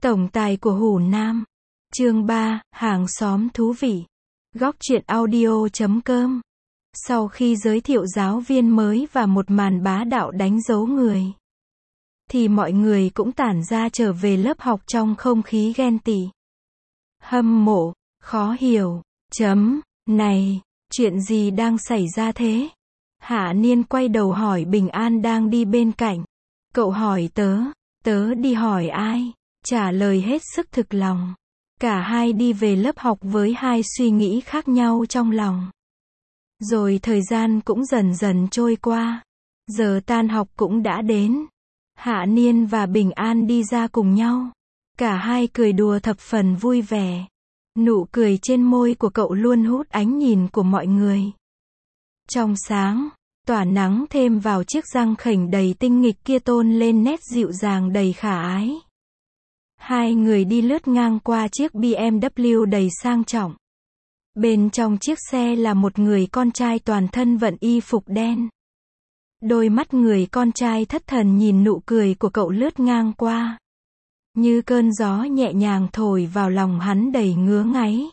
Tổng tài của Hủ Nam. Chương 3, hàng xóm thú vị. Góc truyện audio.com. Sau khi giới thiệu giáo viên mới và một màn bá đạo đánh dấu người, thì mọi người cũng tản ra trở về lớp học trong không khí ghen tị, hâm mộ, khó hiểu. Này, chuyện gì đang xảy ra thế? Hạ Niên quay đầu hỏi Bình An đang đi bên cạnh. Cậu hỏi tớ đi hỏi ai? Trả lời hết sức thực lòng. Cả hai đi về lớp học với hai suy nghĩ khác nhau trong lòng. Rồi thời gian cũng dần dần trôi qua. Giờ tan học cũng đã đến. Hạ Niên và Bình An đi ra cùng nhau. Cả hai cười đùa thập phần vui vẻ. Nụ cười trên môi của cậu luôn hút ánh nhìn của mọi người. Trong sáng, tỏa nắng thêm vào chiếc răng khểnh đầy tinh nghịch kia tôn lên nét dịu dàng đầy khả ái. Hai người đi lướt ngang qua chiếc BMW đầy sang trọng. Bên trong chiếc xe là một người con trai toàn thân vận y phục đen. Đôi mắt người con trai thất thần nhìn nụ cười của cậu lướt ngang qua. Như cơn gió nhẹ nhàng thổi vào lòng hắn đầy ngứa ngáy.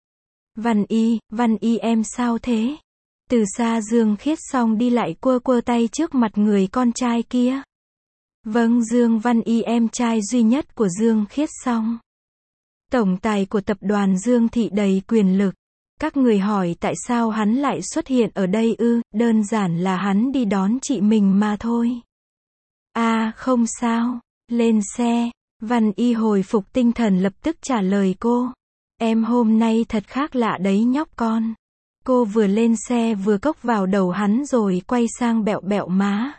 Văn Y em sao thế? Từ xa Dương Khiết Song đi lại quơ quơ tay trước mặt người con trai kia. Vâng, Dương Văn Y em trai duy nhất của Dương Khiết Song. Tổng tài của tập đoàn Dương Thị đầy quyền lực. Các người hỏi tại sao hắn lại xuất hiện ở đây ư? Đơn giản là hắn đi đón chị mình mà thôi. À, không sao. Lên xe. Văn Y hồi phục tinh thần lập tức trả lời cô. Em hôm nay thật khác lạ đấy nhóc con. Cô vừa lên xe vừa cốc vào đầu hắn rồi quay sang bẹo bẹo má.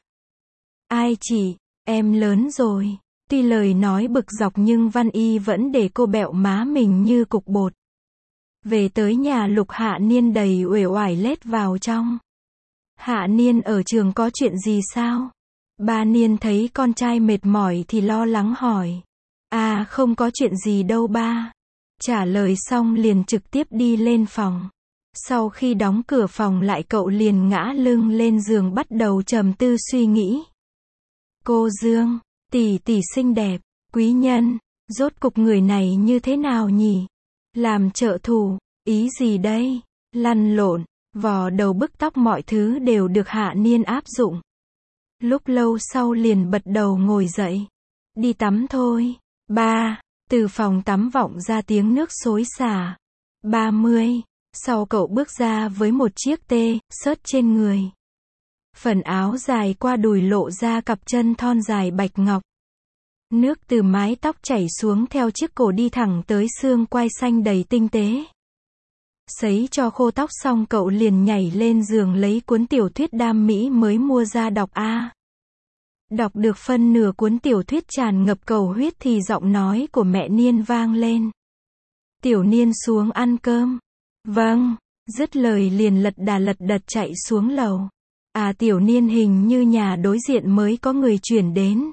Ai chị, em lớn rồi. Tuy lời nói bực dọc nhưng Văn Y vẫn để cô bẹo má mình như cục bột. Về tới nhà Lục Hạ Niên đầy uể oải lết vào trong. Hạ Niên ở trường có chuyện gì sao? Ba Niên thấy con trai mệt mỏi thì lo lắng hỏi. À, không có chuyện gì đâu ba. Trả lời xong liền trực tiếp đi lên phòng. Sau khi đóng cửa phòng lại cậu liền ngã lưng lên giường bắt đầu trầm tư suy nghĩ. Cô Dương, tỷ tỷ xinh đẹp, quý nhân, rốt cục người này như thế nào nhỉ? Làm trợ thủ, ý gì đây? Lăn lộn, vò đầu bức tóc mọi thứ đều được Hạ Niên áp dụng. Lúc lâu sau liền bật đầu ngồi dậy. Đi tắm thôi. Ba, từ phòng tắm vọng ra tiếng nước xối xả. 30. Sau cậu bước ra với một chiếc T-shirt trên người. Phần áo dài qua đùi lộ ra cặp chân thon dài bạch ngọc. Nước từ mái tóc chảy xuống theo chiếc cổ đi thẳng tới xương quai xanh đầy tinh tế. Sấy cho khô tóc xong cậu liền nhảy lên giường lấy cuốn tiểu thuyết đam mỹ mới mua ra đọc a. Đọc được phân nửa cuốn tiểu thuyết tràn ngập cầu huyết thì giọng nói của mẹ Niên vang lên. Tiểu Niên xuống ăn cơm. Vâng, dứt lời liền lật đật chạy xuống lầu. À, Tiểu Niên hình như nhà đối diện mới có người chuyển đến.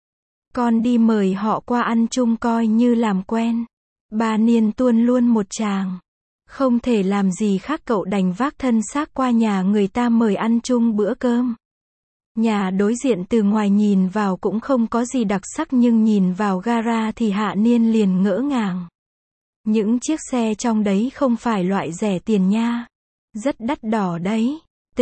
Con đi mời họ qua ăn chung coi như làm quen. Ba Niên tuôn luôn một tràng. Không thể làm gì khác cậu đành vác thân xác qua nhà người ta mời ăn chung bữa cơm. Nhà đối diện từ ngoài nhìn vào cũng không có gì đặc sắc nhưng nhìn vào gara thì Hạ Niên liền ngỡ ngàng. Những chiếc xe trong đấy không phải loại rẻ tiền nha. Rất đắt đỏ đấy.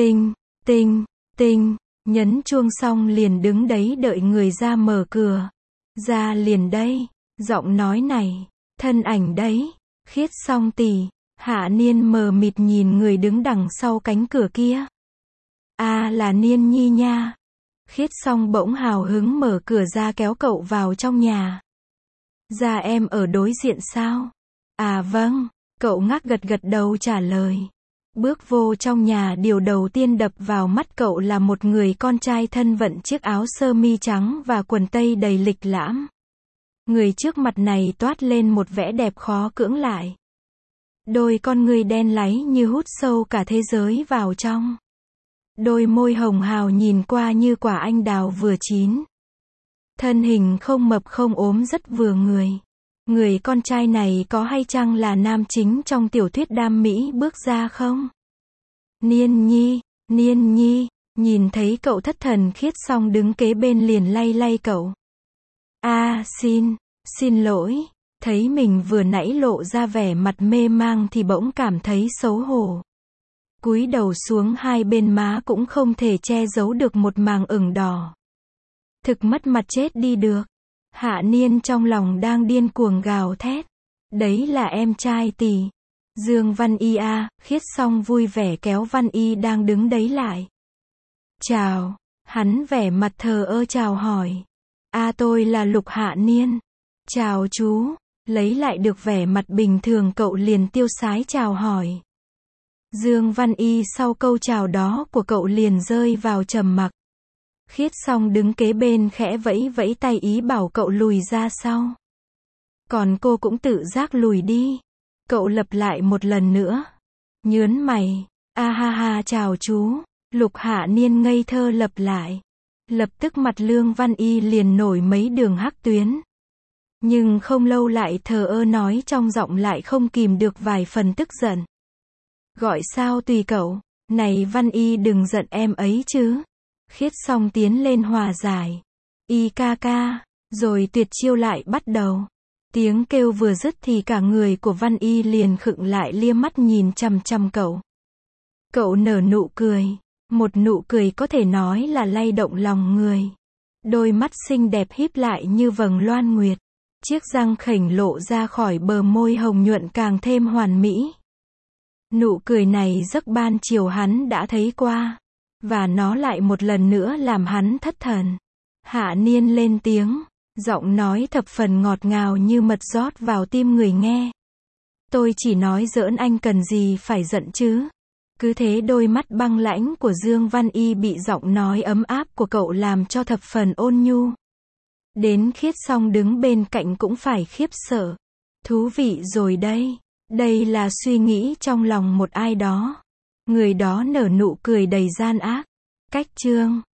Tinh, nhấn chuông xong liền đứng đấy đợi người ra mở cửa. Ra liền đây. Giọng nói này. Thân ảnh đấy. Khiết Song tỷ. Hạ Niên mờ mịt nhìn người đứng đằng sau cánh cửa kia. À, là Niên Nhi nha. Khiết Song bỗng hào hứng mở cửa ra kéo cậu vào trong nhà. Ra em ở đối diện sao? À vâng, cậu ngác gật đầu trả lời. Bước vô trong nhà điều đầu tiên đập vào mắt cậu là một người con trai thân vận chiếc áo sơ mi trắng và quần tây đầy lịch lãm. Người trước mặt này toát lên một vẻ đẹp khó cưỡng lại. Đôi con người đen láy như hút sâu cả thế giới vào trong. Đôi môi hồng hào nhìn qua như quả anh đào vừa chín. Thân hình không mập không ốm rất vừa người. Người con trai này có hay chăng là nam chính trong tiểu thuyết đam mỹ bước ra không? Niên Nhi, nhìn thấy cậu thất thần Khiết Song đứng kế bên liền lay cậu. À, Xin lỗi. Thấy mình vừa nãy lộ ra vẻ mặt mê mang thì bỗng cảm thấy xấu hổ. Cúi đầu xuống, hai bên má cũng không thể che giấu được một màng ửng đỏ. Thực mất mặt chết đi được. Hạ Niên trong lòng đang điên cuồng gào thét. Đấy là em trai tỷ. Dương Văn Y à, Khiết Song vui vẻ kéo Văn Y đang đứng đấy lại. Chào. Hắn vẻ mặt thờ ơ chào hỏi. Tôi là Lục Hạ Niên. Chào chú. Lấy lại được vẻ mặt bình thường, cậu liền tiêu sái chào hỏi. Dương Văn Y sau câu chào đó của cậu liền rơi vào trầm mặc. Khiết Song đứng kế bên khẽ vẫy vẫy tay ý bảo cậu lùi ra sau. Còn cô cũng tự giác lùi đi. Cậu lặp lại một lần nữa. Nhớn mày. Ha ha chào chú. Lục Hạ Niên ngây thơ lặp lại. Lập tức mặt Lương Văn Y liền nổi mấy đường hắc tuyến. Nhưng không lâu lại thờ ơ nói, trong giọng lại không kìm được vài phần tức giận. Gọi sao tùy cậu. Này Văn Y đừng giận em ấy chứ. Khiết Song tiến lên hòa giải. Y ca ca. Rồi tuyệt chiêu lại bắt đầu. Tiếng kêu vừa dứt thì cả người của Văn Y liền khựng lại, lia mắt nhìn chằm chằm cậu. Cậu nở nụ cười. Một nụ cười có thể nói là lay động lòng người. Đôi mắt xinh đẹp híp lại như vầng loan nguyệt. Chiếc răng khểnh lộ ra khỏi bờ môi hồng nhuận càng thêm hoàn mỹ. Nụ cười này giấc ban chiều hắn đã thấy qua. Và nó lại một lần nữa làm hắn thất thần. Hạ Niên lên tiếng. Giọng nói thập phần ngọt ngào như mật rót vào tim người nghe. Tôi chỉ nói giỡn, anh cần gì phải giận chứ. Cứ thế đôi mắt băng lãnh của Dương Văn Y bị giọng nói ấm áp của cậu làm cho thập phần ôn nhu. Đến Khiết Song đứng bên cạnh cũng phải khiếp sợ. Thú vị rồi đây. Đây là suy nghĩ trong lòng một ai đó. Người đó nở nụ cười đầy gian ác. Cách chương